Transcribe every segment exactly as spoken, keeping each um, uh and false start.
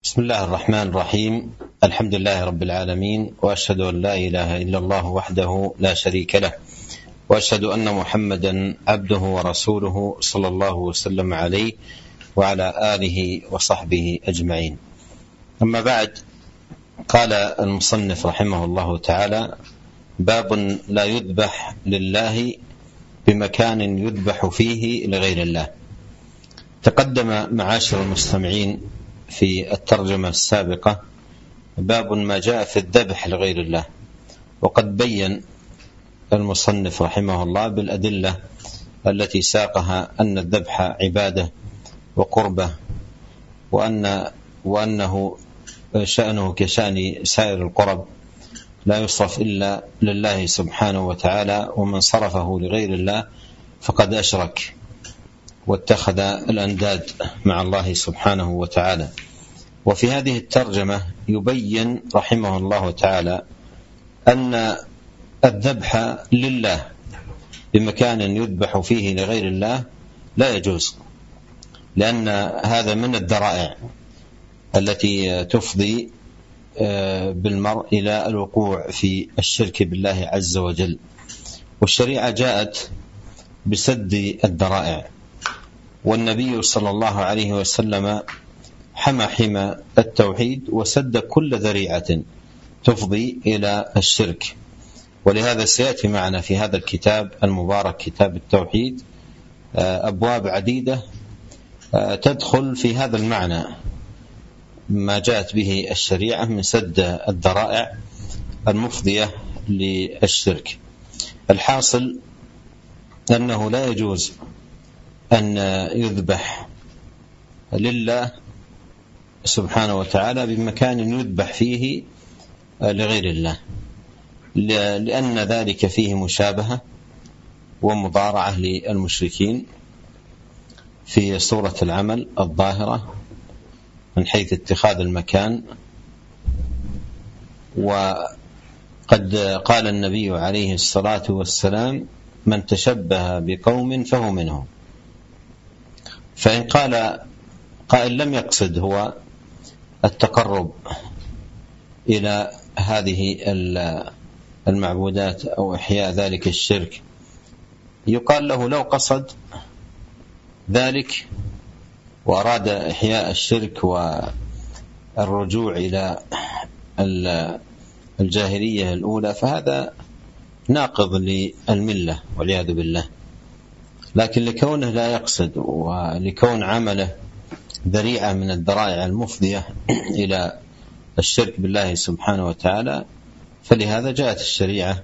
بسم الله الرحمن الرحيم. الحمد لله رب العالمين، وأشهد أن لا إله إلا الله وحده لا شريك له، وأشهد أن محمدا عبده ورسوله صلى الله وسلم عليه وعلى آله وصحبه أجمعين. أما بعد، قال المصنف رحمه الله تعالى: باب لا يذبح لله بمكان يذبح فيه لغير الله. تقدم معاشر المستمعين في الترجمة السابقة باب ما جاء في الذبح لغير الله، وقد بين المصنف رحمه الله بالأدلة التي ساقها أن الذبح عبادة وقربة، وأن وأنه شأنه كشأن سائر القرب لا يصرف إلا لله سبحانه وتعالى، ومن صرفه لغير الله فقد أشرك واتخذ الأنداد مع الله سبحانه وتعالى. وفي هذه الترجمة يبين رحمه الله تعالى أن الذبح لله بمكان يذبح فيه لغير الله لا يجوز، لأن هذا من الذرائع التي تفضي بالمرء إلى الوقوع في الشرك بالله عز وجل، والشريعة جاءت بسد الذرائع، والنبي صلى الله عليه وسلم حمى حمى التوحيد وسد كل ذريعة تفضي إلى الشرك. ولهذا سيأتي معنا في هذا الكتاب المبارك كتاب التوحيد أبواب عديدة تدخل في هذا المعنى، ما جاءت به الشريعة من سد الذرائع المفضية للشرك. الحاصل أنه لا يجوز أن يذبح لله سبحانه وتعالى بمكان يذبح فيه لغير الله، لأن ذلك فيه مشابهة ومضارعة للمشركين في صورة العمل الظاهرة من حيث اتخاذ المكان. وقد قال النبي عليه الصلاة والسلام: من تشبه بقوم فهو منهم. فإن قال قائل لم يقصد هو التقرب إلى هذه المعبودات أو إحياء ذلك الشرك، يقال له لو قصد ذلك وأراد إحياء الشرك والرجوع إلى الجاهلية الأولى فهذا ناقض للملة والعياذ بالله. لكن لكونه لا يقصد ولكون عمله ذريعة من الذرائع المفضية إلى الشرك بالله سبحانه وتعالى، فلهذا جاءت الشريعة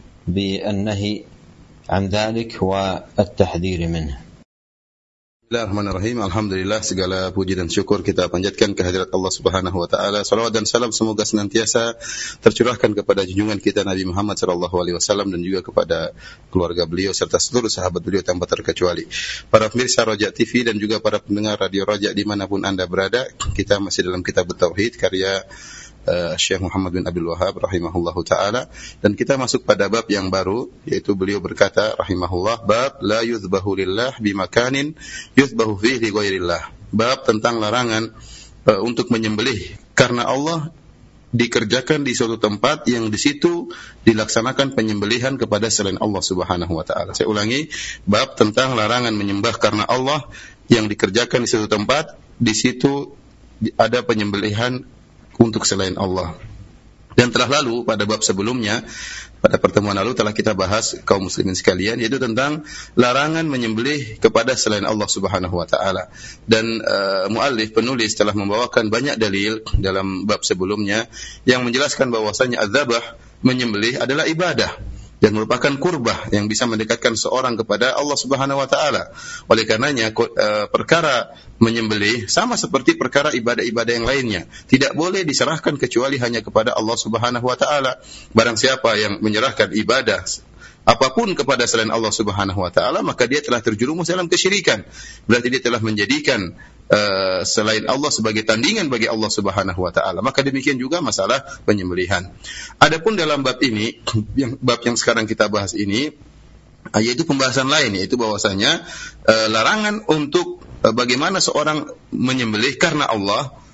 بالنهي عن ذلك والتحذير منه. Bismillahirrahmanirrahim. Alhamdulillah, segala puji dan syukur kita panjatkan kehadirat Allah Subhanahu wa taala. Salawat dan salam semoga senantiasa tercurahkan kepada junjungan kita Nabi Muhammad sallallahu alaihi wasallam dan juga kepada keluarga beliau serta seluruh sahabat beliau tanpa terkecuali. Para pemirsa Raja T V dan juga para pendengar Radio Raja dimanapun Anda berada, kita masih dalam kitab Tauhid karya Uh, Syekh Muhammad bin Abdul Wahhab rahimahullahu ta'ala, dan kita masuk pada bab yang baru, yaitu beliau berkata rahimahullah, bab la yuzbahu lillah bimakanin yuzbahu fihi ghairillah. Bab tentang larangan uh, untuk menyembelih karena Allah dikerjakan di suatu tempat yang di situ dilaksanakan penyembelihan kepada selain Allah Subhanahu wa taala. Saya ulangi, bab tentang larangan menyembah karena Allah yang dikerjakan di suatu tempat di situ ada penyembelihan untuk selain Allah. Dan telah lalu pada bab sebelumnya, pada pertemuan lalu telah kita bahas kaum muslimin sekalian, yaitu tentang larangan menyembelih kepada selain Allah Subhanahu wa taala. Dan uh, muallif penulis telah membawakan banyak dalil dalam bab sebelumnya yang menjelaskan bahwasanya adzabah, menyembelih adalah ibadah dan merupakan kurbah yang bisa mendekatkan seorang kepada Allah Subhanahu wa taala. Oleh karenanya perkara menyembelih sama seperti perkara ibadah-ibadah yang lainnya, tidak boleh diserahkan kecuali hanya kepada Allah Subhanahu wa taala. Barang siapa yang menyerahkan ibadah apapun kepada selain Allah Subhanahu wa taala, maka dia telah terjerumus dalam kesyirikan. Berarti dia telah menjadikan uh, selain Allah sebagai tandingan bagi Allah Subhanahu wa taala. Maka demikian juga masalah penyembelihan. Adapun dalam bab ini, yang bab yang sekarang kita bahas ini, yaitu pembahasan lain, yaitu bahwasanya uh, larangan untuk uh, bagaimana seorang menyembelih karena Allah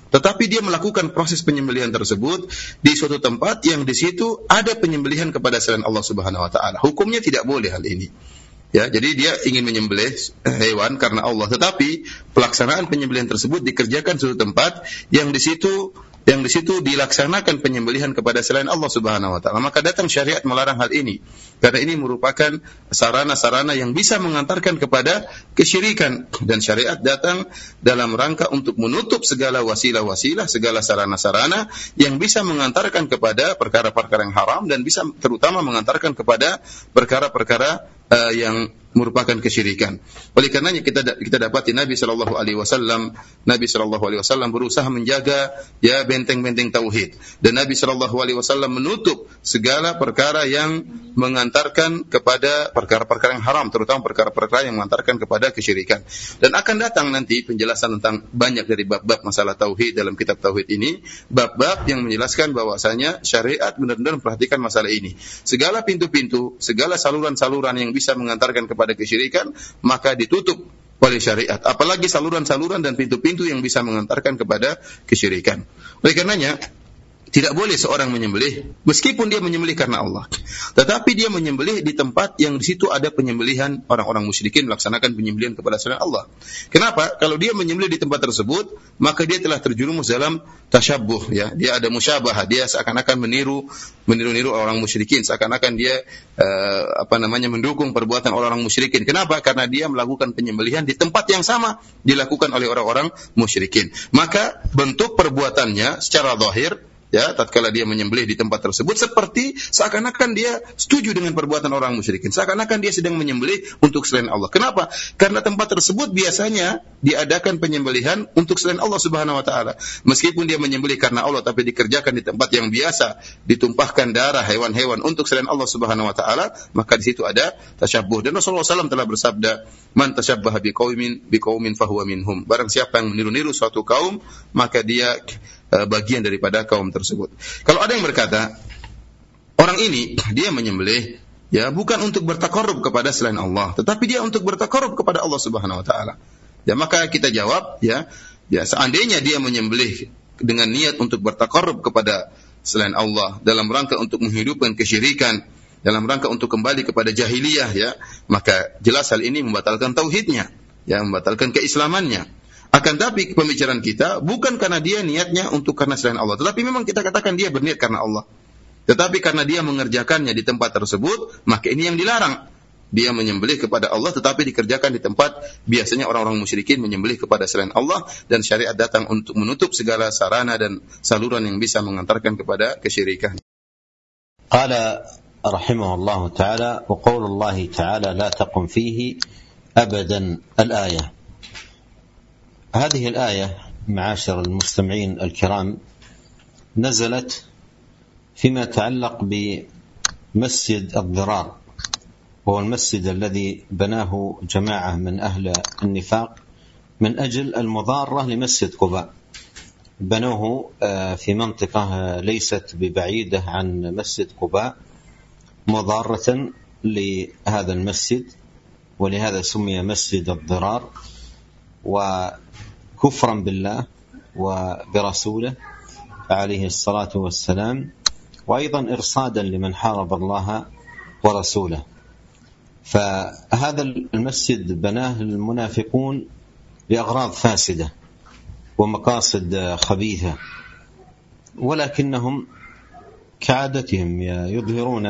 tetapi dia melakukan proses penyembelihan tersebut di suatu tempat yang di situ ada penyembelihan kepada selain Allah Subhanahu wa taala. Hukumnya tidak boleh hal ini. Ya, jadi dia ingin menyembelih hewan karena Allah, tetapi pelaksanaan penyembelihan tersebut dikerjakan di suatu tempat yang di situ yang di situ dilaksanakan penyembelihan kepada selain Allah Subhanahu wa taala. Maka datang syariat melarang hal ini. Karena ini merupakan sarana-sarana yang bisa mengantarkan kepada kesyirikan, dan syariat datang dalam rangka untuk menutup segala wasilah-wasilah, segala sarana-sarana yang bisa mengantarkan kepada perkara-perkara yang haram dan bisa terutama mengantarkan kepada perkara-perkara uh, yang merupakan kesyirikan. Oleh karenanya kita kita dapati Nabi sallallahu alaihi wasallam Nabi sallallahu alaihi wasallam berusaha menjaga ya benteng-benteng tauhid, dan Nabi sallallahu alaihi wasallam menutup segala perkara yang mengantarkan kepada perkara-perkara yang haram, terutama perkara-perkara yang mengantarkan kepada kesyirikan. Dan akan datang nanti penjelasan tentang banyak dari bab-bab masalah tauhid dalam kitab tauhid ini, bab-bab yang menjelaskan bahwasanya syariat benar-benar memperhatikan masalah ini. Segala pintu-pintu, segala saluran-saluran yang bisa mengantarkan kepada pada kesyirikan, maka ditutup oleh syariat. Apalagi saluran-saluran dan pintu-pintu yang bisa mengantarkan kepada kesyirikan. Oleh karenanya, tidak boleh seorang menyembelih, meskipun dia menyembelih karena Allah, tetapi dia menyembelih di tempat yang di situ ada penyembelihan orang-orang musyrikin melaksanakan penyembelihan kepada selain Allah. Kenapa? Kalau dia menyembelih di tempat tersebut, maka dia telah terjerumus dalam tasyabbuh, ya. Dia ada musyabahah, dia seakan-akan meniru meniru-niru orang musyrikin, seakan-akan dia uh, apa namanya mendukung perbuatan orang-orang musyrikin. Kenapa? Karena dia melakukan penyembelihan di tempat yang sama dilakukan oleh orang-orang musyrikin. Maka bentuk perbuatannya secara zahir, ya, tatkala dia menyembelih di tempat tersebut, seperti seakan-akan dia setuju dengan perbuatan orang musyrikin, seakan-akan dia sedang menyembelih untuk selain Allah. Kenapa? Karena tempat tersebut biasanya diadakan penyembelihan untuk selain Allah Subhanahu wa taala. Meskipun dia menyembelih karena Allah, tapi dikerjakan di tempat yang biasa ditumpahkan darah hewan-hewan untuk selain Allah Subhanahu wa taala, maka di situ ada tasyabbuh. Dan Rasulullah shallallahu alaihi wasallam telah bersabda, "Man tasyabbaha biqaumin biqaumin fahuwa minhum." Barang siapa yang meniru-niru suatu kaum, maka dia bagian daripada kaum tersebut. Kalau ada yang berkata, orang ini dia menyembelih ya bukan untuk bertakarrub kepada selain Allah, tetapi dia untuk bertakarrub kepada Allah Subhanahu wa taala. Ya, maka kita jawab, ya, ya seandainya dia menyembelih dengan niat untuk bertakarrub kepada selain Allah dalam rangka untuk menghidupkan kesyirikan, dalam rangka untuk kembali kepada jahiliyah, ya, maka jelas hal ini membatalkan tauhidnya, ya, membatalkan keislamannya. Akan tapi pembicaraan kita bukan karena dia niatnya untuk karena selain Allah, tetapi memang kita katakan dia berniat karena Allah. Tetapi karena dia mengerjakannya di tempat tersebut, maka ini yang dilarang. Dia menyembelih kepada Allah tetapi dikerjakan di tempat biasanya orang-orang musyrikin menyembelih kepada selain Allah, dan syariat datang untuk menutup segala sarana dan saluran yang bisa mengantarkan kepada kesyirikan. Qala rahimahullahu ta'ala wa qaulullahi ta'ala la taqum fihi abadan al-ayah. هذه الآية معاشر المستمعين الكرام نزلت فيما يتعلق بمسجد الضرار، وهو المسجد الذي بناه جماعة من أهل النفاق من أجل المضارة لمسجد قباء. بنوه في منطقة ليست ببعيدة عن مسجد قباء مضارة لهذا المسجد، ولهذا سمي مسجد الضرار، وكفرا بالله وبرسوله عليه الصلاة والسلام، وأيضا إرصادا لمن حارب الله ورسوله. فهذا المسجد بناه المنافقون لأغراض فاسدة ومقاصد خبيثة، ولكنهم كعادتهم يظهرون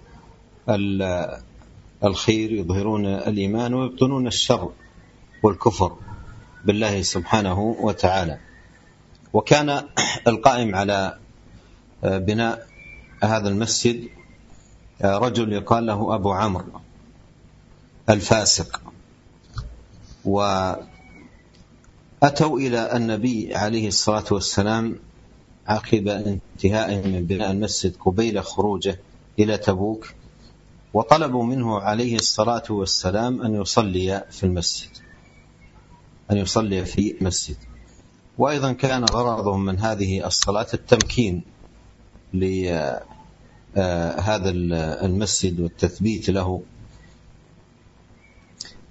الخير، يظهرون الإيمان، ويبطنون الشر والكفر بالله سبحانه وتعالى. وكان القائم على بناء هذا المسجد رجل يقال له أبو عمرو الفاسق، وأتوا إلى النبي عليه الصلاة والسلام عقب انتهاء من بناء المسجد قبيل خروجه إلى تبوك، وطلبوا منه عليه الصلاة والسلام أن يصلي في المسجد أن يصلي في المسجد. وأيضا كان غرضهم من هذه الصلاة التمكين لهذا المسجد والتثبيت له.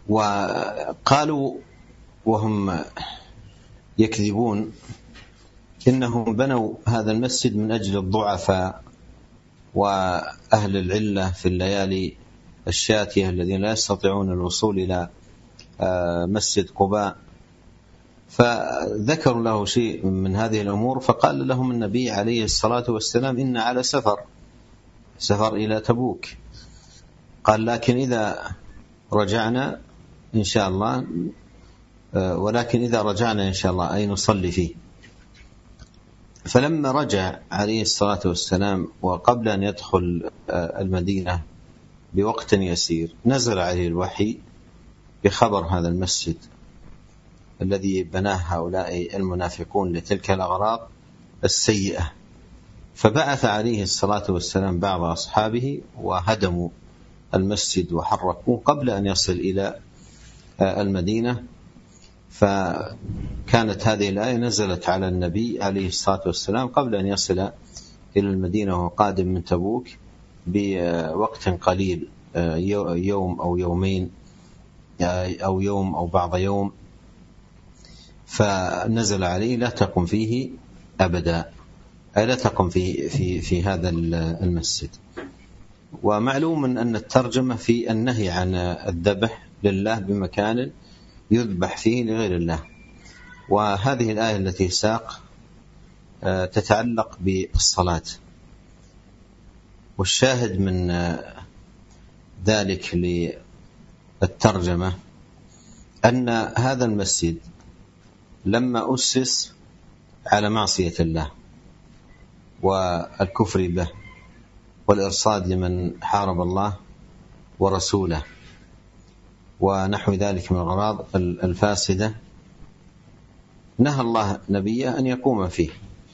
وقالوا وهم يكذبون إنهم بنوا هذا المسجد من أجل الضعفاء وأهل العلة في الليالي الشاتية الذين لا يستطيعون الوصول إلى مسجد قباء، فذكروا له شيء من هذه الأمور، فقال لهم النبي عليه الصلاة والسلام: إن على سفر سفر إلى تبوك. قال: لكن إذا رجعنا إن شاء الله، ولكن إذا رجعنا إن شاء الله أي نصلي فيه. فلما رجع عليه الصلاة والسلام وقبل أن يدخل المدينة بوقت يسير، نزل عليه الوحي بخبر هذا المسجد الذي بناه هؤلاء المنافقون لتلك الأغراض السيئة، فبعث عليه الصلاة والسلام بعض أصحابه وهدموا المسجد وحرقوه قبل أن يصل إلى المدينة. فكانت هذه الآية نزلت على النبي عليه الصلاة والسلام قبل أن يصل إلى المدينة وهو قادم من تبوك بوقت قليل، يوم أو يومين أو يوم أو بعض يوم، فنزل عليه: لا تقم فيه أبدا، أي لا تقم في في في هذا المسجد. ومعلوم أن الترجمة في النهي عن الذبح لله بمكان يذبح فيه لغير الله. وهذه الآية التي ساق تتعلق بالصلاة، والشاهد من ذلك للترجمة أن هذا المسجد لما أسس على معصية الله والكفر به والإرصاد لمن حارب الله ورسوله ونحو ذلك من الأغراض الفاسدة، نهى الله نبيه أن يقوم فيه.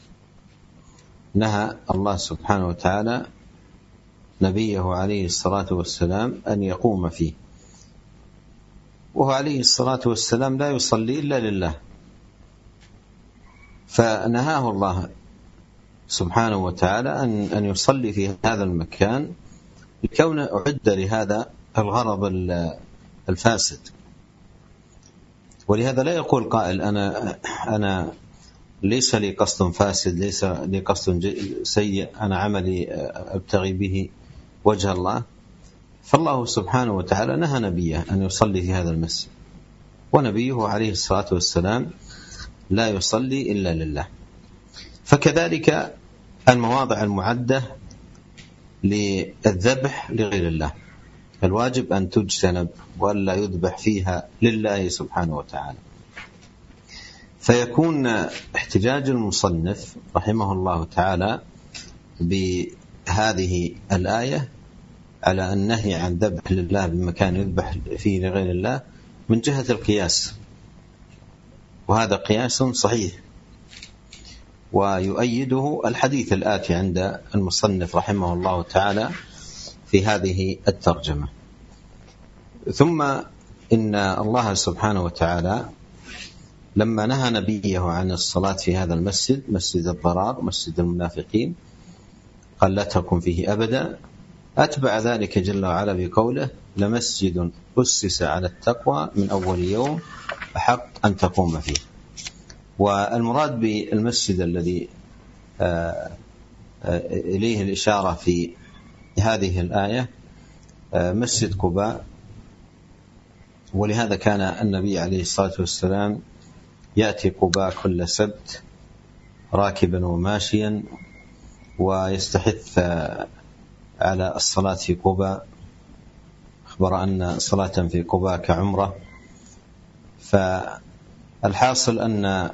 نهى الله سبحانه وتعالى نبيه عليه الصلاة والسلام أن يقوم فيه، وهو عليه الصلاة والسلام لا يصلي إلا لله، فنهاه الله سبحانه وتعالى أن أن يصلي في هذا المكان لكونه أعد لهذا الغرض الفاسد. ولهذا لا يقول قائل: أنا أنا ليس لي قصد فاسد، ليس لي قصد سيء، أنا عملي أبتغي به وجه الله. فالله سبحانه وتعالى نهى نبيه أن يصلي في هذا المسجد، ونبيه عليه الصلاة والسلام لا يصلي إلا لله. فكذلك المواضع المعدة للذبح لغير الله الواجب أن تجتنب وألا يذبح فيها لله سبحانه وتعالى. فيكون احتجاج المصنف رحمه الله تعالى بهذه الآية على النهي عن ذبح لله بمكان يذبح فيه لغير الله من جهة القياس، وهذا قياس صحيح، ويؤيده الحديث الآتي عند المصنف رحمه الله تعالى في هذه الترجمة. ثم إن الله سبحانه وتعالى لما نهى نبيه عن الصلاة في هذا المسجد، مسجد الضرار مسجد المنافقين، قال: لا تكن فيه أبدا، أتبع ذلك جل وعلا بقوله: لمسجد أسس على التقوى من أول يوم أحق أن تقوم فيه. والمراد بالمسجد الذي إليه الإشارة في هذه الآية مسجد قباء. ولهذا كان النبي عليه الصلاة والسلام يأتي قباء كل سبت راكبا وماشيا، ويستحث على الصلاة في قباء، أخبر أن صلاة في قباء كعمرة. فالحاصل أن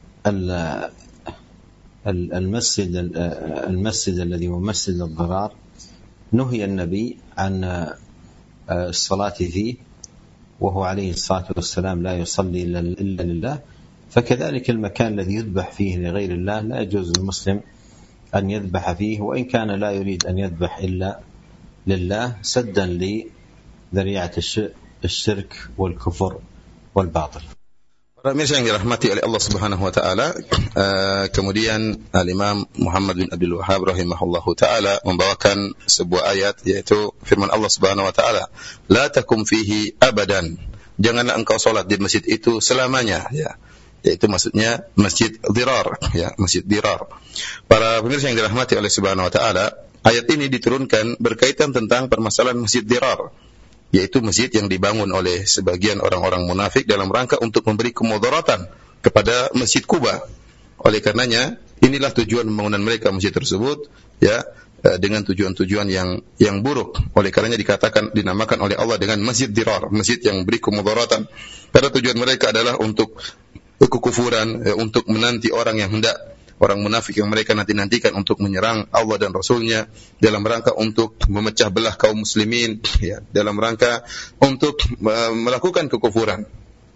المسجد المسجد الذي هو مسجد الضرار نهي النبي عن الصلاة فيه، وهو عليه الصلاة والسلام لا يصلي إلا لله. فكذلك المكان الذي يذبح فيه لغير الله لا يجوز للمسلم أن يذبح فيه، وإن كان لا يريد أن يذبح إلا لله سدا لذريعة الشرك والكفر والباطل. Pemirsa yang dirahmati oleh Allah Subhanahu wa taala, uh, kemudian Al-Imam Muhammad bin Abdul Wahhab rahimahullahu taala membawakan sebuah ayat, yaitu firman Allah Subhanahu wa taala, "La takum fihi abadan." Janganlah engkau salat di masjid itu selamanya, ya. yaitu maksudnya masjid dirar, ya, masjid dirar. Para pemirsa yang dirahmati oleh Subhanahu wa taala, ayat ini diturunkan berkaitan tentang permasalahan masjid dirar, yaitu masjid yang dibangun oleh sebagian orang-orang munafik dalam rangka untuk memberi kemudaratan kepada Masjid Quba. Oleh karenanya, inilah tujuan pembangunan mereka masjid tersebut, ya, dengan tujuan-tujuan yang yang buruk. Oleh karenanya dikatakan, dinamakan oleh Allah dengan masjid dirar, masjid yang beri kemudaratan. Karena tujuan mereka adalah untuk kekufuran, ya, untuk menanti orang yang hendak, orang munafik yang mereka nanti-nantikan untuk menyerang Allah dan Rasulnya, dalam rangka untuk memecah belah kaum muslimin, ya, dalam rangka untuk uh, melakukan kekufuran.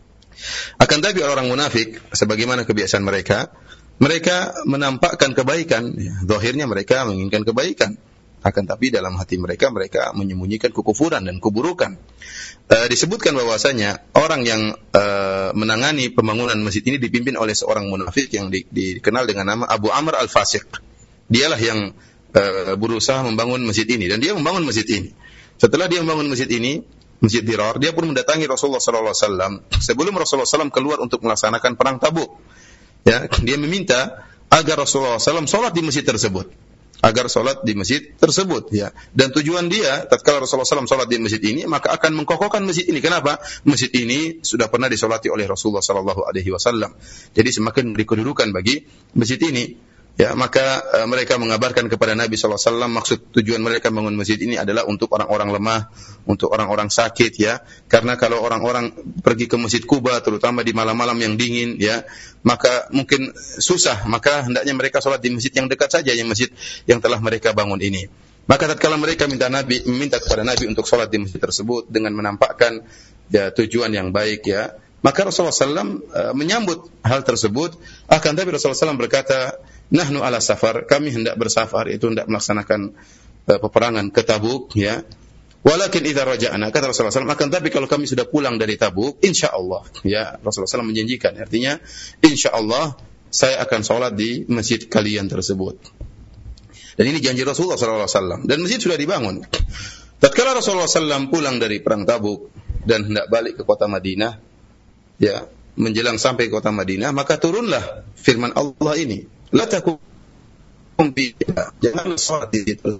Akan tapi orang munafik, sebagaimana kebiasaan mereka, mereka menampakkan kebaikan, ya, zahirnya mereka menginginkan kebaikan, akan tapi dalam hati mereka, mereka menyembunyikan kekufuran dan keburukan. E, disebutkan bahwasanya orang yang e, menangani pembangunan masjid ini dipimpin oleh seorang munafik yang di, dikenal dengan nama Abu Amr Al-Fasiq. Dialah yang e, berusaha membangun masjid ini, dan dia membangun masjid ini. Setelah dia membangun masjid ini, masjid dirar, dia pun mendatangi Rasulullah sallallahu alaihi wasallam sebelum Rasulullah sallallahu alaihi wasallam keluar untuk melaksanakan perang Tabuk. Ya, dia meminta agar Rasulullah sallallahu alaihi wasallam sholat di masjid tersebut, agar sholat di masjid tersebut, ya. Dan tujuan dia, tatkala Rasulullah sallallahu alaihi wasallam sholat di masjid ini, maka akan mengkokohkan masjid ini. Kenapa? Masjid ini sudah pernah disolati oleh Rasulullah sallallahu alaihi wasallam. Jadi semakin beri kedudukan bagi masjid ini. Ya, maka uh, mereka mengabarkan kepada Nabi sallallahu alaihi wasallam, maksud tujuan mereka membangun masjid ini adalah untuk orang-orang lemah, untuk orang-orang sakit, ya. Karena kalau orang-orang pergi ke Masjid Quba, terutama di malam-malam yang dingin, ya, maka mungkin susah, maka hendaknya mereka sholat di masjid yang dekat saja, yang masjid yang telah mereka bangun ini. Maka tatkala mereka minta Nabi, meminta kepada Nabi untuk sholat di masjid tersebut dengan menampakkan, ya, tujuan yang baik, ya, maka Rasulullah sallallahu alaihi wasallam uh, menyambut hal tersebut. Akan tapi Rasulullah sallallahu alaihi wasallam berkata, nahnu ala safar, kami hendak bersafar, itu hendak melaksanakan uh, peperangan ke Tabuk, ya. Walakin idza raja'na, kata Rasulullah sallallahu alaihi wasallam, akan tapi kalau kami sudah pulang dari Tabuk, insyaallah, ya, Rasulullah sallallahu alaihi wasallam menjanjikan, artinya insyaallah saya akan sholat di masjid kalian tersebut. Dan ini janji Rasulullah sallallahu alaihi wasallam, dan masjid sudah dibangun. Tatkala Rasulullah sallallahu alaihi wasallam pulang dari perang Tabuk dan hendak balik ke kota Madinah, ya, menjelang sampai ke kota Madinah, maka turunlah firman Allah ini, la takum bi, jangan sholat di situ,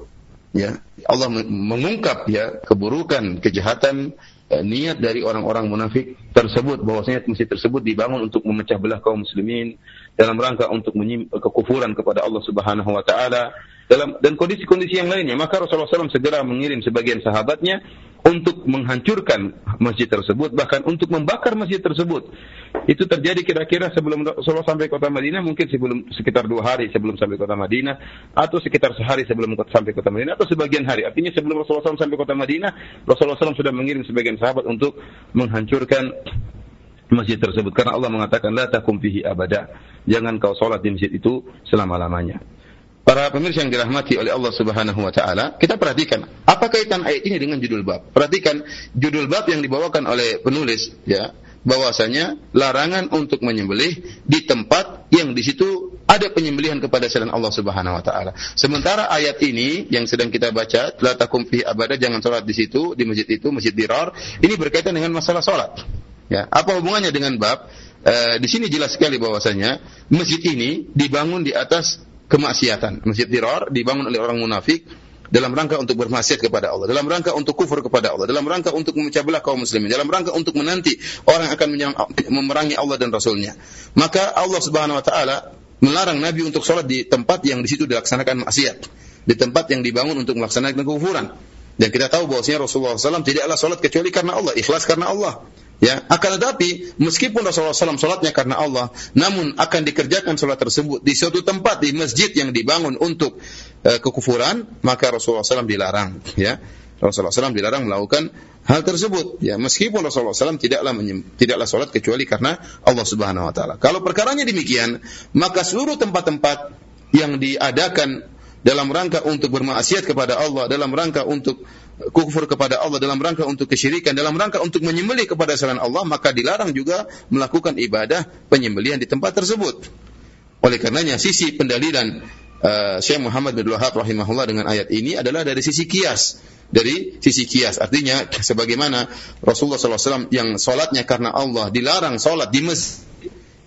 ya. Allah mengungkap, ya, keburukan, kejahatan, eh, niat dari orang-orang munafik tersebut, bahwasanya masjid tersebut dibangun untuk memecah belah kaum muslimin, dalam rangka untuk menyim kekufuran kepada Allah Subhanahu wa taala, dalam dan kondisi-kondisi yang lainnya. Maka Rasulullah sallallahu alaihi wasallam segera mengirim sebagian sahabatnya untuk menghancurkan masjid tersebut, bahkan untuk membakar masjid tersebut. Itu terjadi kira-kira sebelum Rasulullah sampai kota Madinah, mungkin sebelum sekitar dua hari sebelum sampai kota Madinah, atau sekitar sehari sebelum sampai kota Madinah, atau sebagian hari. Artinya sebelum Rasulullah sallallahu alaihi wasallam sampai kota Madinah, Rasulullah sallallahu alaihi wasallam sudah mengirim sebagian sahabat untuk menghancurkan masjid tersebut. Karena Allah mengatakan, la takum fihi abada, jangan kau sholat di masjid itu selama-lamanya. Para pemirsa yang dirahmati oleh Allah Subhanahu wa taala, kita perhatikan apa kaitan ayat ini dengan judul bab. Perhatikan judul bab yang dibawakan oleh penulis, ya, bahwasanya larangan untuk menyembelih di tempat yang di situ ada penyembelihan kepada selain Allah Subhanahu wa taala. Sementara ayat ini yang sedang kita baca, la takum fihi abada, jangan salat di situ, di masjid itu, masjid dirar, ini berkaitan dengan masalah salat. Ya, apa hubungannya dengan bab? E, di sini jelas sekali bahwasanya masjid ini dibangun di atas kemaksiatan. Masjid dirar dibangun oleh orang munafik dalam rangka untuk bermaksiat kepada Allah, dalam rangka untuk kufur kepada Allah, dalam rangka untuk memecah belah kaum muslimin, dalam rangka untuk menanti orang yang akan memerangi Allah dan Rasulnya. Maka Allah Subhanahu wa taala melarang Nabi untuk sholat di tempat yang di situ dilaksanakan maksiat, di tempat yang dibangun untuk melaksanakan kekufuran. Dan kita tahu bahwasanya Rasulullah sallallahu alaihi wasallam tidaklah sholat kecuali karena Allah, ikhlas karena Allah. Ya, akan tetapi meskipun Rasulullah sallallahu alaihi wasallam sholatnya karena Allah, namun akan dikerjakan sholat tersebut di suatu tempat, di masjid yang dibangun untuk uh, kekufuran, maka Rasulullah sallallahu alaihi wasallam dilarang. Ya, Rasulullah sallallahu alaihi wasallam dilarang melakukan hal tersebut. Ya, meskipun Rasulullah sallallahu alaihi wasallam tidaklah menyem, tidaklah sholat kecuali karena Allah Subhanahu wa taala. Kalau perkaranya demikian, maka seluruh tempat-tempat yang diadakan dalam rangka untuk bermaksiat kepada Allah, dalam rangka untuk kufur kepada Allah, dalam rangka untuk kesyirikan, dalam rangka untuk menyembelih kepada selain Allah, maka dilarang juga melakukan ibadah penyembelihan di tempat tersebut. Oleh karenanya sisi pendalilan uh, Syekh Muhammad bin Wahab rahimahullah dengan ayat ini adalah dari sisi kias, dari sisi kias. Artinya sebagaimana Rasulullah sallallahu alaihi wasallam yang salatnya karena Allah dilarang salat di masjid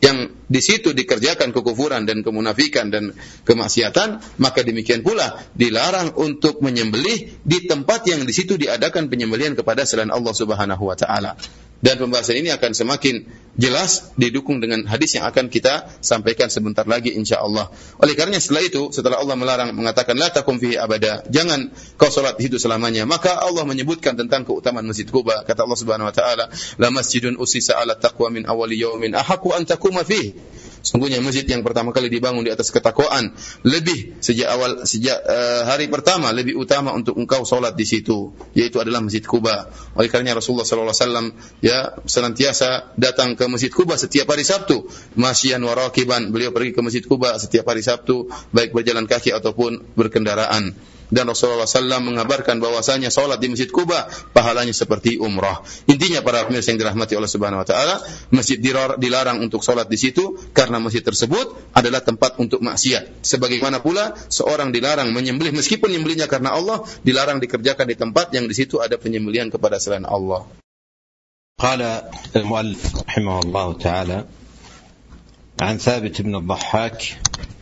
yang di situ dikerjakan kekufuran dan kemunafikan dan kemaksiatan, maka demikian pula dilarang untuk menyembelih di tempat yang di situ diadakan penyembelihan kepada selain Allah Subhanahu wa taala. Dan pembahasan ini akan semakin jelas didukung dengan hadis yang akan kita sampaikan sebentar lagi insyaallah. Oleh karenanya setelah itu, setelah Allah melarang mengatakan la takum fihi abada, jangan kau salat di situ selamanya, maka Allah menyebutkan tentang keutamaan Masjid Quba. Kata Allah Subhanahu wa taala, la masjidun usisa ala taqwa min awwali yaumin ahaqqu an taquma fihi. Sungguhnya masjid yang pertama kali dibangun di atas ketakwaan, lebih sejak awal sejak uh, hari pertama lebih utama untuk engkau salat di situ, yaitu adalah Masjid Quba. Oleh karenanya Rasulullah sallallahu alaihi wasallam ya senantiasa datang ke Masjid Quba setiap hari Sabtu, masyian wa raqiban. Beliau pergi ke Masjid Quba setiap hari Sabtu, baik berjalan kaki ataupun berkendaraan. Dan Rasulullah sallallahu alaihi wasallam mengabarkan bahwasanya salat di Masjid Quba pahalanya seperti umrah. Intinya para pemirsa yang dirahmati Allah Subhanahu wa taala, masjid dilarang untuk salat di situ karena masjid tersebut adalah tempat untuk maksiat. Sebagaimana pula seorang dilarang menyembelih meskipun menyembelihnya karena Allah, dilarang dikerjakan di tempat yang di situ ada penyembelihan kepada selain Allah. Qala al-muallif rahimahullah taala an Thabit bin al-Dhahhak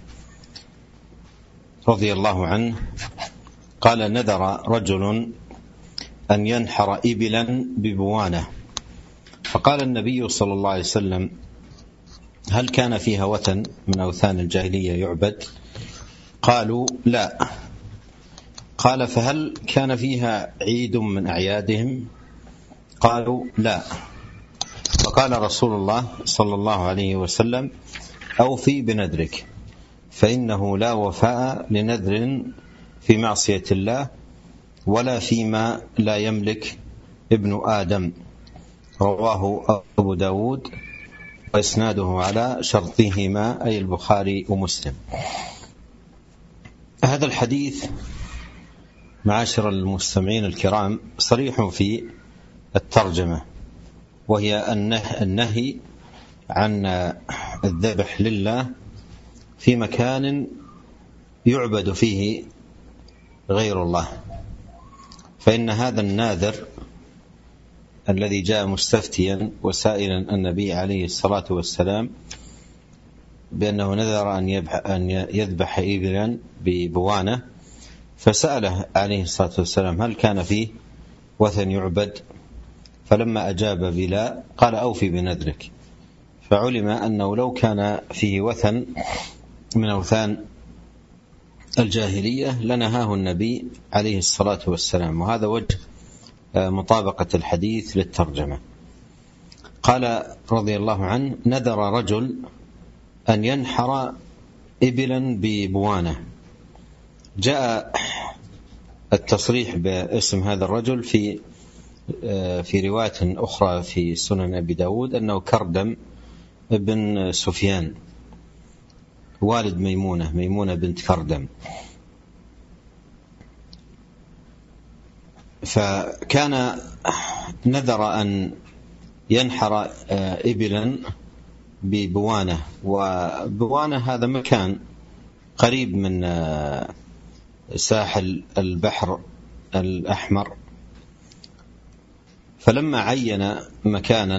radhiyallahu anhu قال نذر رجل أن ينحر إبلا ببوانة فقال النبي صلى الله عليه وسلم هل كان فيها وثن من أوثان الجاهلية يعبد؟ قالوا لا. قال فهل كان فيها عيد من أعيادهم؟ قالوا لا. فقال رسول الله صلى الله عليه وسلم أوفي بنذرك فإنه لا وفاء لنذر في معصية الله ولا فيما لا يملك ابن آدم. رواه أبو داود وإسناده على شرطهما أي البخاري ومسلم. هذا الحديث معاشر المستمعين الكرام صريح في الترجمة، وهي النهي عن الذبح لله في مكان يعبد فيه غير الله، فإن هذا الناذر الذي جاء مستفتيا وسائلا النبي عليه الصلاة والسلام بأنه نذر أن يذبح إبلا ببوانة، فسأله عليه الصلاة والسلام هل كان فيه وثن يعبد؟ فلما أجاب بلا قال أوفي بنذرك، فعلم أنه لو كان فيه وثن من أوثان الجاهلية لنهاه النبي عليه الصلاة والسلام، وهذا وجه مطابقة الحديث للترجمة. قال رضي الله عنه نذر رجل أن ينحر إبلا ببوانة. جاء التصريح باسم هذا الرجل في في رواية أخرى في سنن أبي داود أنه كردم بن سفيان والد ميمونة ميمونة بنت كردم. فكان نذر أن ينحر إبلا ببوانة، وبوانة هذا مكان قريب من ساحل البحر الأحمر. فلما عين مكانا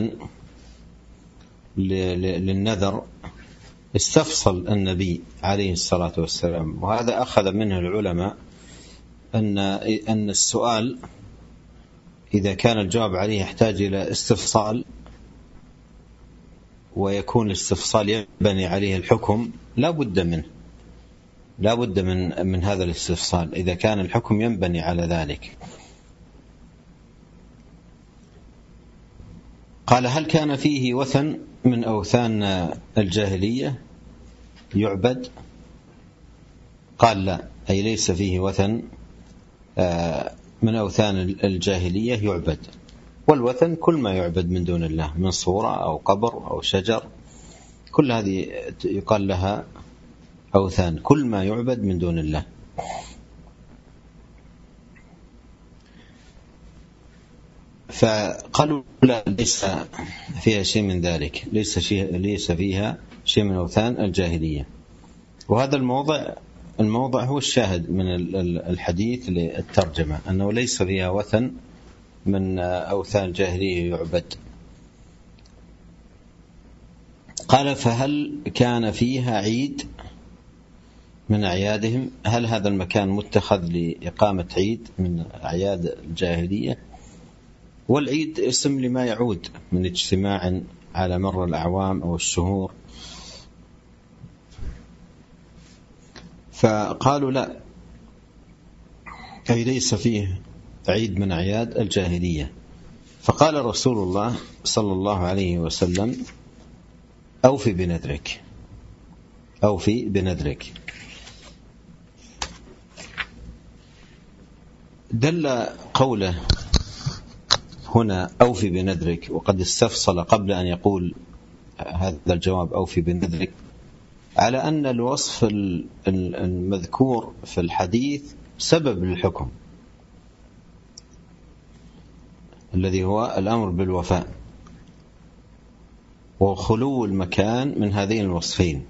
للنذر استفصل النبي عليه الصلاة والسلام، وهذا أخذ منه العلماء أن أن السؤال إذا كان الجواب عليه يحتاج إلى استفصال ويكون الاستفصال يبني عليه الحكم لا بد منه لا بد من من هذا الاستفصال إذا كان الحكم ينبني على ذلك. قال هل كان فيه وثن من أوثان الجاهلية يعبد؟ قال لا، أي ليس فيه وثن من أوثان الجاهلية يعبد. والوثن كل ما يعبد من دون الله من صورة أو قبر أو شجر، كل هذه يقال لها أوثان، كل ما يعبد من دون الله. فقالوا لا، ليس فيها شيء من ذلك، ليس شيء ليس فيها شيء من أوثان الجاهلية. وهذا الموضع الموضع هو الشاهد من الحديث للترجمة، أنه ليس فيها وثن من أوثان الجاهلية يعبد. قال فهل كان فيها عيد من أعيادهم؟ هل هذا المكان متخذ لإقامة عيد من أعياد الجاهلية؟ والعيد اسم لما يعود من اجتماع على مر الأعوام أو الشهور. فقالوا لا، أي ليس فيه عيد من أعياد الجاهلية. فقال رسول الله صلى الله عليه وسلم أوفي بنذرك، أوفي بنذرك. دل قوله هنا أوفي بنذرك وقد استفصل قبل أن يقول هذا الجواب أوفي بنذرك على أن الوصف المذكور في الحديث سبب للحكم الذي هو الأمر بالوفاء وخلو المكان من هذين الوصفين،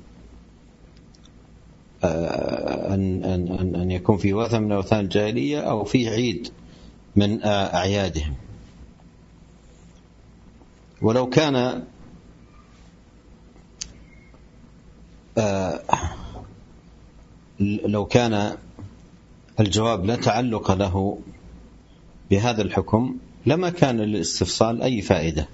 أن, أن, أن يكون في وثن من أوثان الجاهلية أو في عيد من أعيادهم. ولو كان لو كان الجواب لا تعلق له بهذا الحكم لما كان للاستفصال أي فائدة.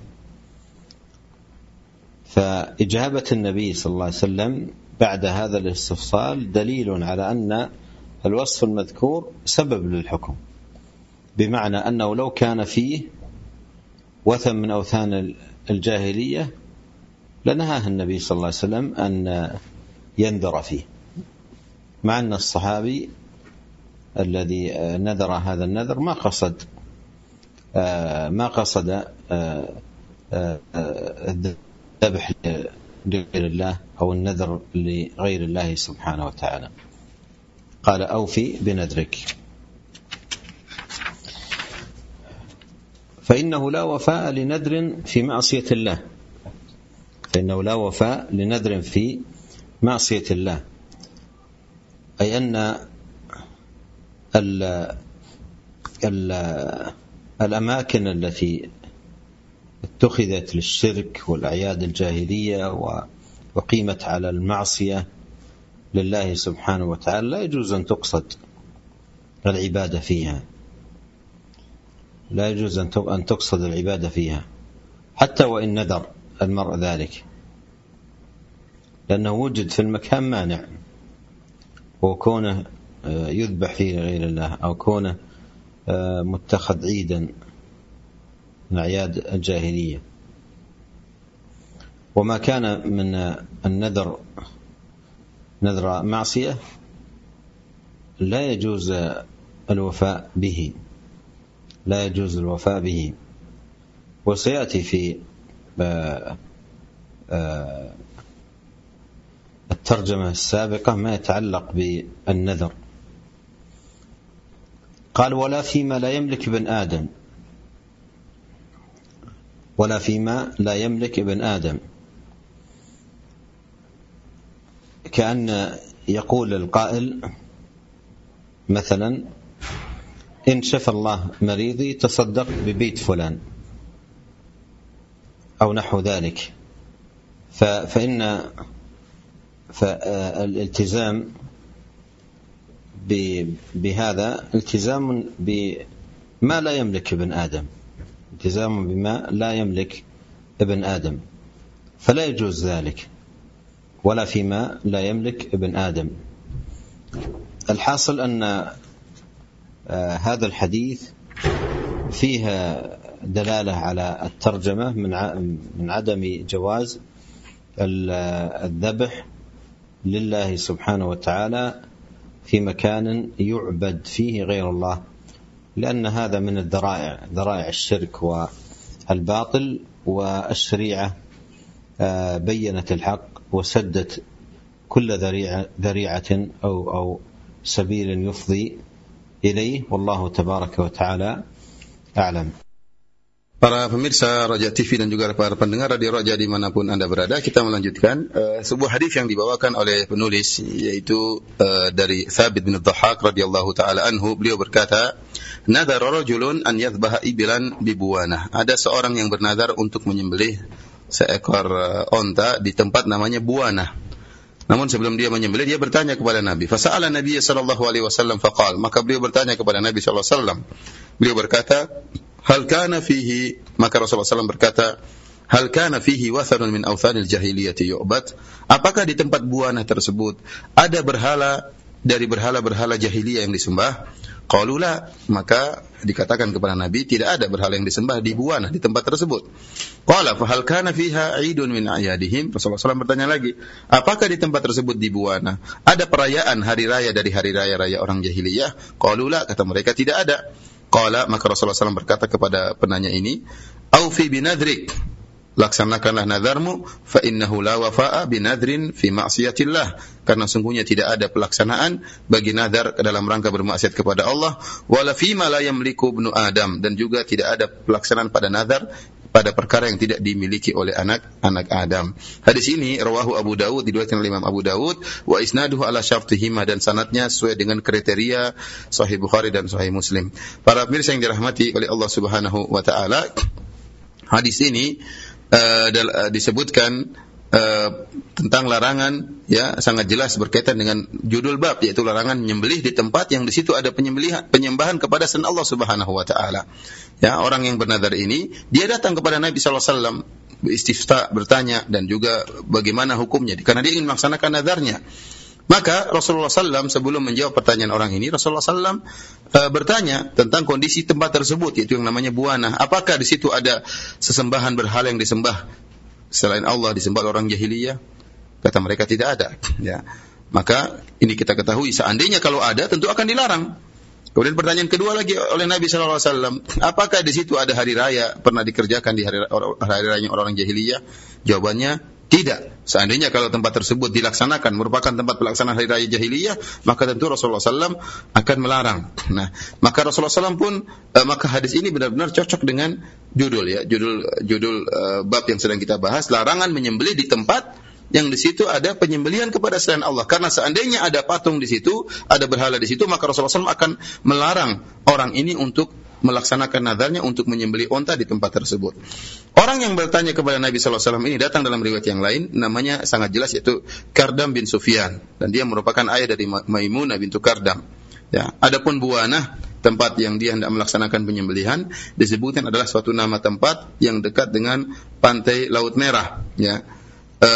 فإجابة النبي صلى الله عليه وسلم بعد هذا الاستفصال دليل على أن الوصف المذكور سبب للحكم، بمعنى أنه لو كان فيه وثن من أوثان الجاهلية لنهاه النبي صلى الله عليه وسلم أن ينذر فيه، مع أن الصحابي الذي نذر هذا النذر ما قصد ما قصد الذبح لغير الله أو النذر لغير الله سبحانه وتعالى. قال أوفي بنذرك، فإنه لا وفاء لنذر في معصية الله، فإنه لا وفاء لنذر في معصية الله، أي أن ال ال الأماكن التي اتخذت للشرك والأعياد الجاهلية وقيمت على المعصية لله سبحانه وتعالى لا يجوز أن تقصد العبادة فيها، لا يجوز أن تقصد العبادة فيها حتى وإن نذر المرء ذلك، لأنه وجد في المكان مانع، وكونه يذبح فيه غير الله أو كونه متخذ عيدا من أعياد الجاهلية. وما كان من النذر نذر معصية لا يجوز الوفاء به، لا يجوز الوفاء به. وسيأتي في الترجمة السابقة ما يتعلق بالنذر. قال ولا فيما لا يملك ابن آدم، ولا فيما لا يملك ابن آدم، كأن يقول القائل مثلا إن شفى الله مريضي تصدق ببيت فلان أو نحو ذلك. فإن فالالتزام بهذا التزام بما لا يملك ابن آدم، التزام بما لا يملك ابن آدم، فلا يجوز ذلك، ولا فيما لا يملك ابن آدم. الحاصل أن هذا الحديث فيها دلالة على الترجمة من عدم جواز الذبح لله سبحانه وتعالى في مكان يعبد فيه غير الله، لأن هذا من الذرائع، ذرائع الشرك والباطل، والشريعة بينت الحق وسدت كل ذريعة أو أو سبيل يفضي إليه، والله تبارك وتعالى أعلم. Para pemirsa Roja T V dan juga para pendengar Radio Roja dimanapun Anda berada, kita melanjutkan uh, sebuah hadis yang dibawakan oleh penulis, yaitu uh, dari Thabit bin Dhahhak radhiyallahu taala anhu. Beliau berkata, "Nadhara rajulun an yadhbaha ibilan bibuwanah." Ada seorang yang bernazar untuk menyembelih seekor uh, onta di tempat namanya Buana. Namun sebelum dia menyembelih, dia bertanya kepada Nabi. Fasa'ala Nabi sallallahu alaihi wasallam faqal, maka beliau bertanya kepada Nabi sallallahu alaihi wasallam. Beliau berkata, hal kana fihi, maka Rasulullah sallallahu alaihi wasallam berkata, hal kana fihi wathanun min awthanil jahiliyati yu'bad? Apakah di tempat Buana tersebut ada berhala dari berhala-berhala jahiliyah yang disembah? Qalu la, maka dikatakan kepada Nabi, tidak ada berhala yang disembah di Buana, di tempat tersebut. Qala fa hal kana fiha 'idun min a'yadihim? Rasulullah sallallahu alaihi wasallam bertanya lagi, apakah di tempat tersebut di Buana ada perayaan hari raya dari hari raya-raya orang jahiliyah? Qalu la, kata mereka tidak ada. Qala, maka Rasulullah sallallahu alaihi wasallam berkata kepada penanya ini, aufi binadrik, laksanakanlah nazarmu, fa innahu la wafa'a binadrin fi ma'siyatillah, karena sungguhnya tidak ada pelaksanaan bagi nazar dalam rangka bermaksiat kepada Allah, wala fi ma la yamliku ibnu Adam, dan juga tidak ada pelaksanaan pada nazar pada perkara yang tidak dimiliki oleh anak-anak Adam. Hadis ini rawahu Abu Dawud, diriwayatkan oleh Imam Abu Dawud, wa isnaduhu ala syartihima, dan sanadnya sesuai dengan kriteria Sahih Bukhari dan Sahih Muslim. Para pemirsa yang dirahmati oleh Allah Subhanahu wa taala, hadis ini Uh, uh, disebutkan uh, tentang larangan, ya, sangat jelas berkaitan dengan judul bab, yaitu larangan menyembelih di tempat yang di situ ada penyembelihan, penyembahan kepada selain Allah Subhanahu wa taala. Ya, orang yang bernazar ini, dia datang kepada Nabi sallallahu alaihi wasallam istifta, bertanya, dan juga bagaimana hukumnya, karena dia ingin melaksanakan nazarnya. Maka Rasulullah sallallahu alaihi wasallam sebelum menjawab pertanyaan orang ini, Rasulullah sallallahu alaihi wasallam uh, bertanya tentang kondisi tempat tersebut, yaitu yang namanya Buana. Apakah di situ ada sesembahan berhala yang disembah selain Allah, disembah orang jahiliyah? Kata mereka tidak ada. Ya. Maka ini kita ketahui, seandainya kalau ada, tentu akan dilarang. Kemudian pertanyaan kedua lagi oleh Nabi sallallahu alaihi wasallam, apakah di situ ada hari raya pernah dikerjakan di hari, hari raya orang jahiliyah? Jawabannya tidak. Seandainya kalau tempat tersebut dilaksanakan merupakan tempat pelaksanaan hari raya jahiliyah, maka tentu Rasulullah sallallahu alaihi wasallam akan melarang. Nah, maka Rasulullah sallallahu alaihi wasallam pun, uh, maka hadis ini benar-benar cocok dengan judul, ya, judul judul uh, bab yang sedang kita bahas, larangan menyembelih di tempat yang di situ ada penyembelihan kepada selain Allah. Karena seandainya ada patung di situ, ada berhala di situ, maka Rasulullah sallallahu alaihi wasallam akan melarang orang ini untuk melaksanakan nazarnya untuk menyembelih onta di tempat tersebut. Orang yang bertanya kepada Nabi sallallahu alaihi wasallam ini datang dalam riwayat yang lain, namanya sangat jelas, yaitu Kardam bin Sufyan, dan dia merupakan ayah dari Maimunah bintu Kardam. Ya, adapun Buana, tempat yang dia hendak melaksanakan penyembelihan, disebutkan adalah suatu nama tempat yang dekat dengan pantai Laut Merah, ya. E,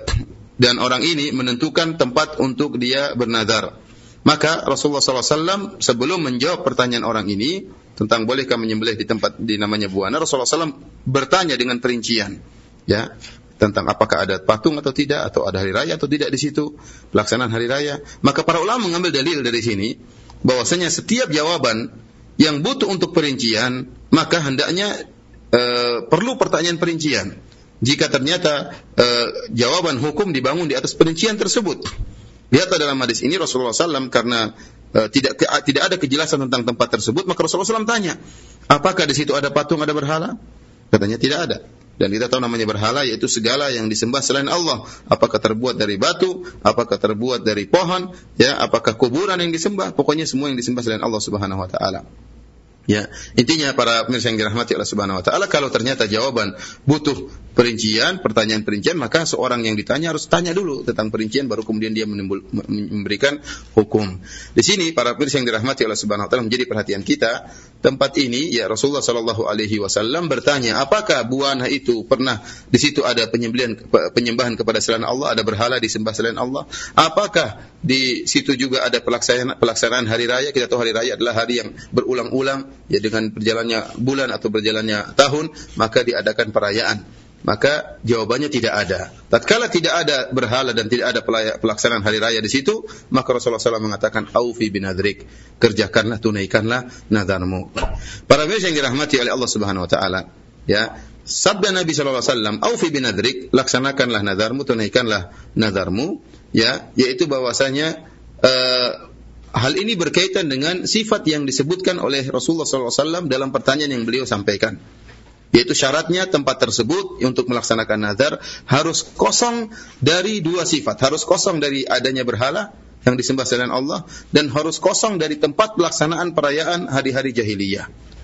dan orang ini menentukan tempat untuk dia bernazar. Maka Rasulullah sallallahu alaihi wasallam sebelum menjawab pertanyaan orang ini tentang bolehkah menyembelih di tempat di namanya Buana, Rasulullah sallallahu alaihi wasallam bertanya dengan perincian, ya, tentang apakah ada patung atau tidak, atau ada hari raya atau tidak di situ, pelaksanaan hari raya. Maka para ulama mengambil dalil dari sini bahwasanya setiap jawaban yang butuh untuk perincian, maka hendaknya e, perlu pertanyaan perincian. Jika ternyata e, jawaban hukum dibangun di atas perincian tersebut. Lihatlah dalam hadis ini Rasulullah sallallahu alaihi wasallam karena uh, tidak ke, tidak ada kejelasan tentang tempat tersebut, maka Rasulullah sallallahu alaihi wasallam tanya, apakah di situ ada patung, ada berhala? Katanya tidak ada. Dan kita tahu namanya berhala yaitu segala yang disembah selain Allah. Apakah terbuat dari batu, apakah terbuat dari pohon, ya, apakah kuburan yang disembah? Pokoknya semua yang disembah selain Allah Subhanahu wa taala. Ya, intinya para pemirsa yang dirahmati Allah Subhanahu wa taala, kalau ternyata jawaban butuh perincian, pertanyaan perincian, maka seorang yang ditanya harus tanya dulu tentang perincian, baru kemudian dia menimbul, memberikan hukum. Di sini para pemirsa yang dirahmati Allah Subhanahu wa taala, menjadi perhatian kita, tempat ini, ya, Rasulullah sallallahu alaihi wasallam bertanya, apakah Buana itu pernah di situ ada penyembelihan, penyembahan kepada selain Allah, ada berhala disembah selain Allah? Apakah di situ juga ada pelaksanaan pelaksanaan hari raya? Kita tahu hari raya adalah hari yang berulang-ulang, ya, dengan berjalannya bulan atau berjalannya tahun, maka diadakan perayaan. Maka jawabannya tidak ada. Tatkala tidak ada berhala dan tidak ada pelaksanaan hari raya di situ, maka Rasulullah sallallahu alaihi wasallam mengatakan, aufi binadrik, kerjakanlah, tunaikanlah nazarmu. Para pemirsa yang dirahmati oleh Allah Subhanahu wa taala, ya, sabda Nabi sallallahu alaihi wasallam, aufi binadrik, laksanakanlah nazarmu, tunaikanlah nazarmu, ya, yaitu bahwasanya uh, hal ini berkaitan dengan sifat yang disebutkan oleh Rasulullah sallallahu alaihi wasallam dalam pertanyaan yang beliau sampaikan. Yaitu syaratnya tempat tersebut untuk melaksanakan nazar harus kosong dari dua sifat. Harus kosong dari adanya berhala yang disembah selain Allah, dan harus kosong dari tempat pelaksanaan perayaan hari-hari jahiliyah.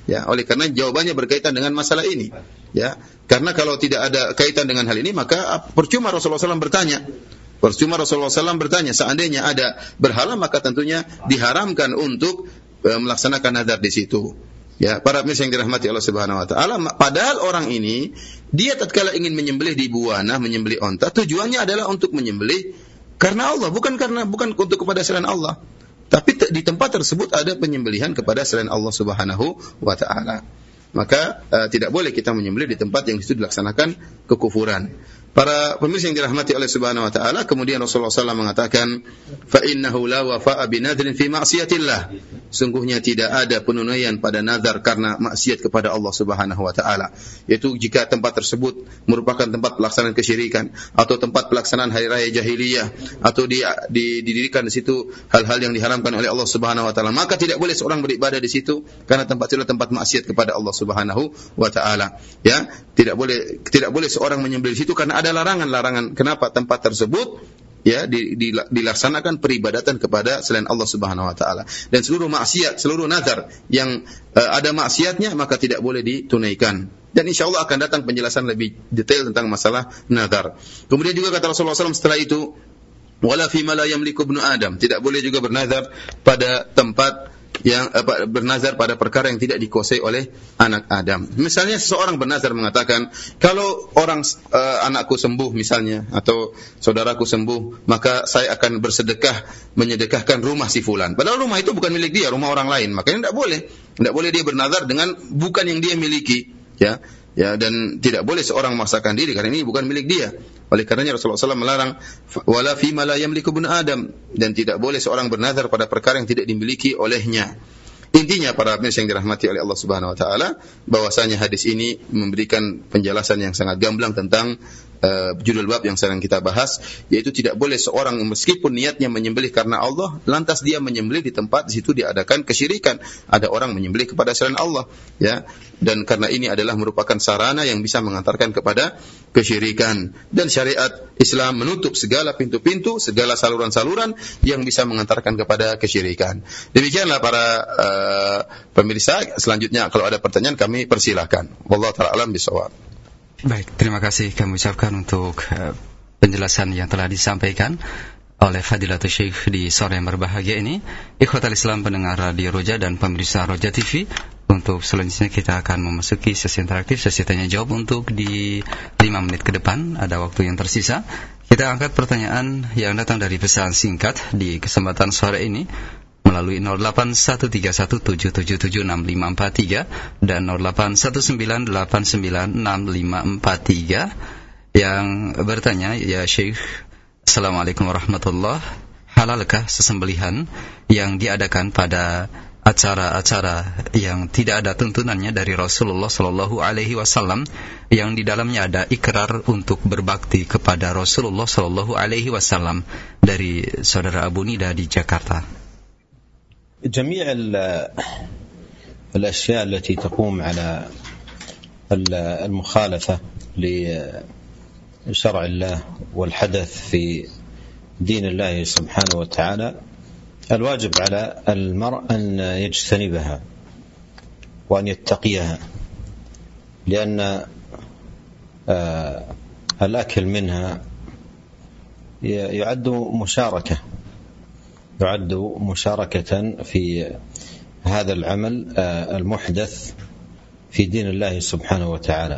Ya, oleh karena jawabannya berkaitan dengan masalah ini. Ya, karena kalau tidak ada kaitan dengan hal ini, maka percuma Rasulullah shallallahu alaihi wasallam bertanya. Percuma Rasulullah shallallahu alaihi wasallam bertanya. Seandainya ada berhala, maka tentunya diharamkan untuk e, melaksanakan nazar di situ. Ya, para pemirsa yang dirahmati Allah Subhanahu wa taala, padahal orang ini dia tatkala ingin menyembelih di buana, menyembelih onta, tujuannya adalah untuk menyembelih karena Allah, bukan karena bukan untuk kepada selain Allah. Tapi di tempat tersebut ada penyembelihan kepada selain Allah Subhanahu wa taala. Maka uh, tidak boleh kita menyembelih di tempat yang itu dilaksanakan kekufuran. Para pemirsa yang dirahmati oleh Subhanahu wa taala, kemudian Rasulullah shallallahu alaihi wasallam mengatakan, "Fa innahu la wafa'a bi nadrin fi ma'siyatillah." Sungguhnya tidak ada penunaian pada nazar karena maksiat kepada Allah Subhanahu wa taala. Yaitu jika tempat tersebut merupakan tempat pelaksanaan kesyirikan atau tempat pelaksanaan hari raya jahiliyah atau di, di, didirikan di situ hal-hal yang diharamkan oleh Allah Subhanahu wa taala, maka tidak boleh seorang beribadah di situ karena tempat itu tempat maksiat kepada Allah Subhanahu wa taala. Ya, tidak boleh tidak boleh seorang menyembelih di situ karena ada larangan-larangan. Kenapa tempat tersebut ya di, di, dilaksanakan peribadatan kepada selain Allah Subhanahu wa taala, dan seluruh maksiat, seluruh nazar yang uh, ada maksiatnya maka tidak boleh ditunaikan. Dan insyaallah akan datang penjelasan lebih detail tentang masalah nazar. Kemudian juga kata Rasulullah shallallahu alaihi wasallam setelah itu, wala fi ma la yamliku ibnu Adam, tidak boleh juga bernazar pada tempat yang apa, bernazar pada perkara yang tidak dikuasai oleh anak Adam. Misalnya seseorang bernazar mengatakan, kalau orang uh, anakku sembuh misalnya atau saudaraku sembuh, maka saya akan bersedekah menyedekahkan rumah si fulan. Padahal rumah itu bukan milik dia, rumah orang lain. Makanya tidak boleh. Tidak boleh dia bernazar dengan bukan yang dia miliki, ya. Ya, dan tidak boleh seorang memaksakan diri karena ini bukan milik dia. Oleh karenanya Rasulullah shallallahu alaihi wasallam melarang wala fi ma la yamliku ibnu Adam, dan tidak boleh seorang bernazar pada perkara yang tidak dimiliki olehnya. Intinya para pemirsa yang dirahmati oleh Allah Subhanahu wa taala, bahwasanya hadis ini memberikan penjelasan yang sangat gamblang tentang uh, judul bab yang sedang kita bahas, yaitu tidak boleh seorang meskipun niatnya menyembelih karena Allah, lantas dia menyembelih di tempat di situ diadakan kesyirikan. Ada orang menyembelih kepada selain Allah, ya. Dan karena ini adalah merupakan sarana yang bisa mengantarkan kepada kesyirikan, dan syariat Islam menutup segala pintu-pintu, segala saluran-saluran yang bisa mengantarkan kepada kesyirikan. Demikianlah para uh, pemirsa, selanjutnya kalau ada pertanyaan kami persilahkan. Wallahu ta'ala alam bisawab. Baik, terima kasih kami ucapkan untuk uh, penjelasan yang telah disampaikan oleh Fadilatul Syekh di sore yang berbahagia ini. Ikhwatal Islam pendengar Radio Roja dan pemirsa Roja T V, untuk selanjutnya kita akan memasuki sesi interaktif, sesi tanya jawab untuk di lima menit ke depan, ada waktu yang tersisa. Kita angkat pertanyaan yang datang dari pesan singkat di kesempatan sore ini melalui nol delapan satu tiga satu tujuh tujuh tujuh enam lima empat tiga dan nol delapan satu sembilan delapan sembilan enam lima empat tiga, yang bertanya, ya Syekh, Assalamualaikum warahmatullahi wabarakatuh. Halalkah sesembelihan yang diadakan pada acara-acara yang tidak ada tuntunannya dari Rasulullah Sallallahu Alaihi Wasallam, yang di dalamnya ada ikrar untuk berbakti kepada Rasulullah Sallallahu Alaihi Wasallam? Dari saudara Abu Nida di Jakarta. جميع الأشياء التي تقوم على المخالفة لشرع الله والحدث في دين الله سبحانه وتعالى، الواجب على المرء أن يجتنبها وأن يتقيها، لأن الأكل منها يعد مشاركة يعد مشاركة في هذا العمل المحدث في دين الله سبحانه وتعالى.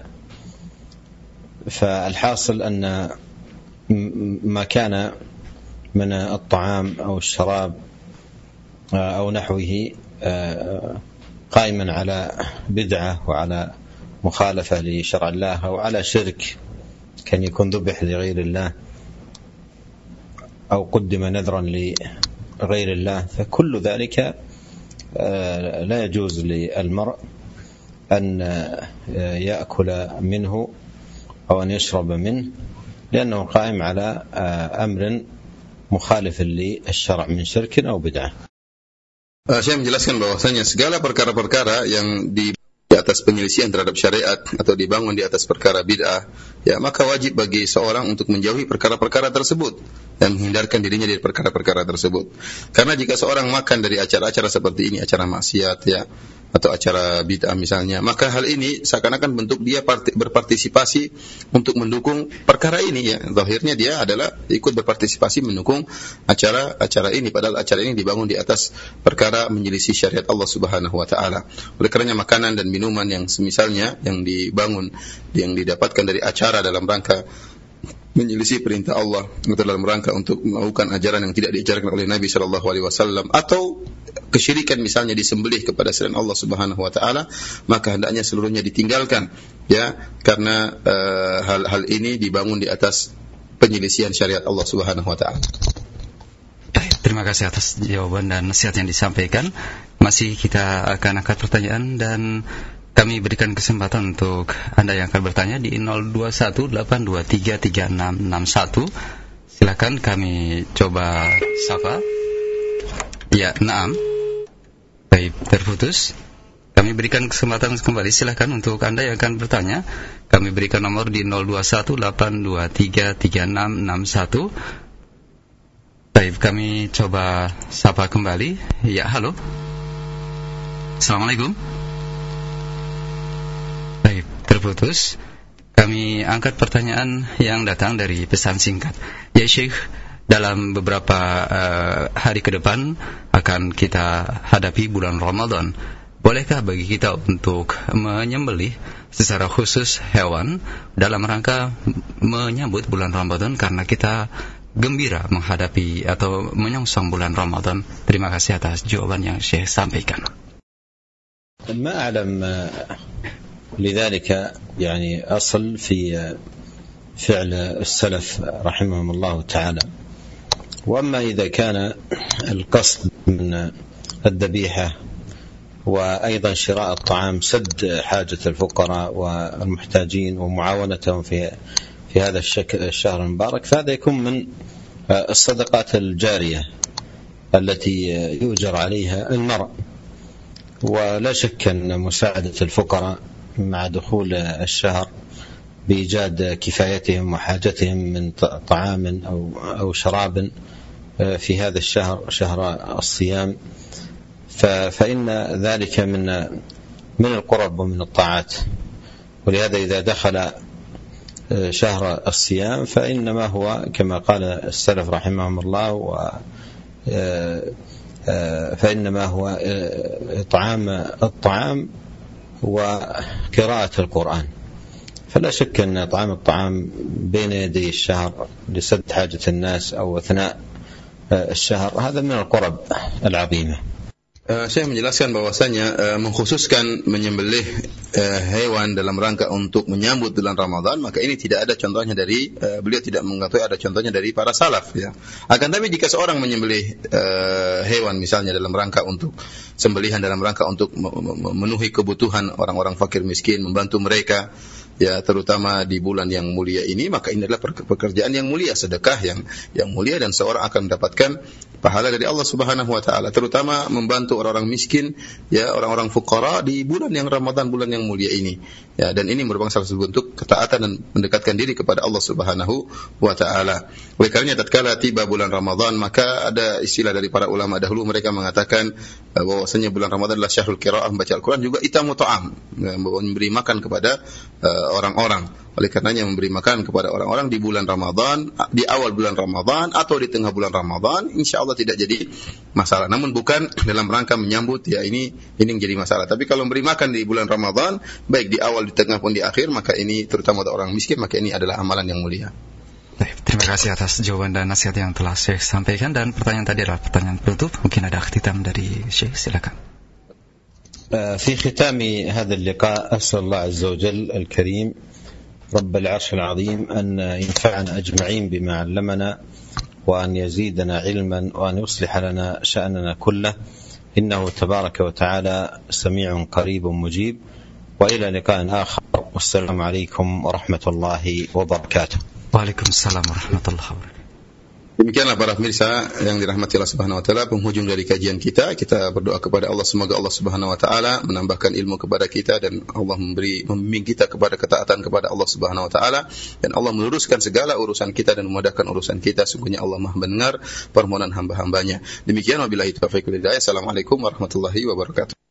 فالحاصل أن ما كان من الطعام أو الشراب أو نحوه قائما على بدعة وعلى مخالفة لشرع الله أو على شرك، كان يكون ذبح لغير الله أو قدم نذرا لغير الله، فكل ذلك لا يجوز للمرء أن يأكل منه أو أن يشرب منه، لأنه قائم على أمر مخالف للشرع من شرك أو بدعة. Saya menjelaskan bahwasanya segala perkara-perkara yang di atas penyelisihan terhadap syariat atau dibangun di atas perkara bid'ah, ya maka wajib bagi seorang untuk menjauhi perkara-perkara tersebut dan menghindarkan dirinya dari perkara-perkara tersebut. Karena jika seorang makan dari acara-acara seperti ini, acara maksiat ya, atau acara bid'ah misalnya, maka hal ini seakan-akan bentuk dia berpartisipasi untuk mendukung perkara ini ya. Zahirnya dia adalah ikut berpartisipasi mendukung acara-acara ini, padahal acara ini dibangun di atas perkara menyelisih syariat Allah Subhanahu wa taala. Oleh karenanya makanan dan minuman yang semisalnya yang dibangun, yang didapatkan dari acara dalam rangka menyelisih perintah Allah atau dalam rangka untuk melakukan ajaran yang tidak diajarkan oleh Nabi sallallahu alaihi wasallam, atau kesyirikan misalnya disembelih kepada selain Allah Subhanahu wa taala, maka hendaknya seluruhnya ditinggalkan ya, karena uh, hal-hal ini dibangun di atas penyelisihan syariat Allah Subhanahu wa taala. Terima kasih atas jawaban dan nasihat yang disampaikan. Masih kita akan angkat pertanyaan dan kami berikan kesempatan untuk Anda yang akan bertanya di nol dua satu delapan dua tiga tiga enam enam satu. Silakan kami coba sapa. Ya, naam. Baik, terputus. Kami berikan kesempatan kembali, silakan untuk Anda yang akan bertanya. Kami berikan nomor di nol dua satu delapan dua tiga tiga enam enam satu. Baik, kami coba sapa kembali. Ya, halo. Assalamualaikum. Baik, terputus. Kami angkat pertanyaan yang datang dari pesan singkat. Ya Syekh, dalam beberapa uh, hari ke depan akan kita hadapi bulan Ramadan. Bolehkah bagi kita untuk menyembelih secara khusus hewan dalam rangka menyambut bulan Ramadan karena kita gembira menghadapi atau menyongsong bulan Ramadan? Terima kasih atas jawaban yang Syekh sampaikan. ما أعلم لذلك يعني أصل في فعل السلف رحمهم الله تعالى. وأما إذا كان القصد من الذبيحة وأيضا شراء الطعام سد حاجة الفقراء والمحتاجين ومعاونتهم في في هذا الشهر المبارك، فهذا يكون من الصدقات الجارية التي يؤجر عليها المرء. ولا شك أن مساعدة الفقراء مع دخول الشهر بإيجاد كفايتهم وحاجتهم من طعام أو أو شراب في هذا الشهر، شهر الصيام، فإن ذلك من من القرب ومن الطاعات. ولهذا إذا دخل شهر الصيام فإنما هو كما قال السلف رحمهم الله و فإنما هو إطعام الطعام وقراءة القرآن. فلا شك أن إطعام الطعام بين يدي الشهر لسد حاجة الناس أو أثناء الشهر هذا من القرب العظيمة. Uh, saya menjelaskan bahwasanya uh, mengkhususkan menyembelih uh, hewan dalam rangka untuk menyambut bulan Ramadan, maka ini tidak ada contohnya dari uh, beliau tidak mengetahui ada contohnya dari para salaf ya. Akan tapi jika seorang menyembelih uh, hewan misalnya dalam rangka untuk sembelihan dalam rangka untuk memenuhi kebutuhan orang-orang fakir miskin, membantu mereka ya, terutama di bulan yang mulia ini, maka ini adalah pekerjaan yang mulia, sedekah yang yang mulia, dan seorang akan mendapatkan pahala dari Allah Subhanahu wa taala, terutama membantu orang-orang miskin ya, orang-orang fuqara di bulan yang Ramadan, bulan yang mulia ini ya, dan ini merupakan salah satu bentuk ketaatan dan mendekatkan diri kepada Allah Subhanahu wa taala. Oleh karena tatkala tiba bulan Ramadan, maka ada istilah dari para ulama dahulu, mereka mengatakan bahwasanya bulan Ramadan adalah syahrul qiraah, membaca Al-Qur'an, juga itamu ta'am, memberi makan kepada uh, orang-orang. Oleh karenanya memberi makan kepada orang-orang di bulan Ramadan, di awal bulan Ramadan atau di tengah bulan Ramadan, insya Allah tidak jadi masalah. Namun bukan dalam rangka menyambut ya, ini ini yang jadi masalah. Tapi kalau memberi makan di bulan Ramadan, baik di awal, di tengah pun di akhir, maka ini terutama untuk orang miskin, maka ini adalah amalan yang mulia. Baik, terima kasih atas jawaban dan nasihat yang telah Syekh sampaikan. Dan pertanyaan tadi adalah pertanyaan penutup. Mungkin ada ikhtitam dari Syekh, silakan. في ختام هذا اللقاء أسأل الله عز وجل الكريم رب العرش العظيم أن ينفعنا أجمعين بما علمنا وأن يزيدنا علما وأن يصلح لنا شأننا كله إنه تبارك وتعالى سميع قريب مجيب. وإلى لقاء آخر والسلام عليكم ورحمة الله وبركاته. Waalaikumsalam warahmatullahi wabarakatuh. Demikianlah para pemirsa yang dirahmati Allah Subhanahu wa taala, penghujung dari kajian kita. Kita berdoa kepada Allah semoga Allah Subhanahu wa taala menambahkan ilmu kepada kita dan Allah memberi membimbing kita kepada ketaatan kepada Allah Subhanahu wa taala, dan Allah meluruskan segala urusan kita dan memudahkan urusan kita. Sungguhnya Allah Maha mendengar permohonan hamba-hambanya. Demikian wabillahi taufiq wal hidayah. Assalamualaikum warahmatullahi wabarakatuh.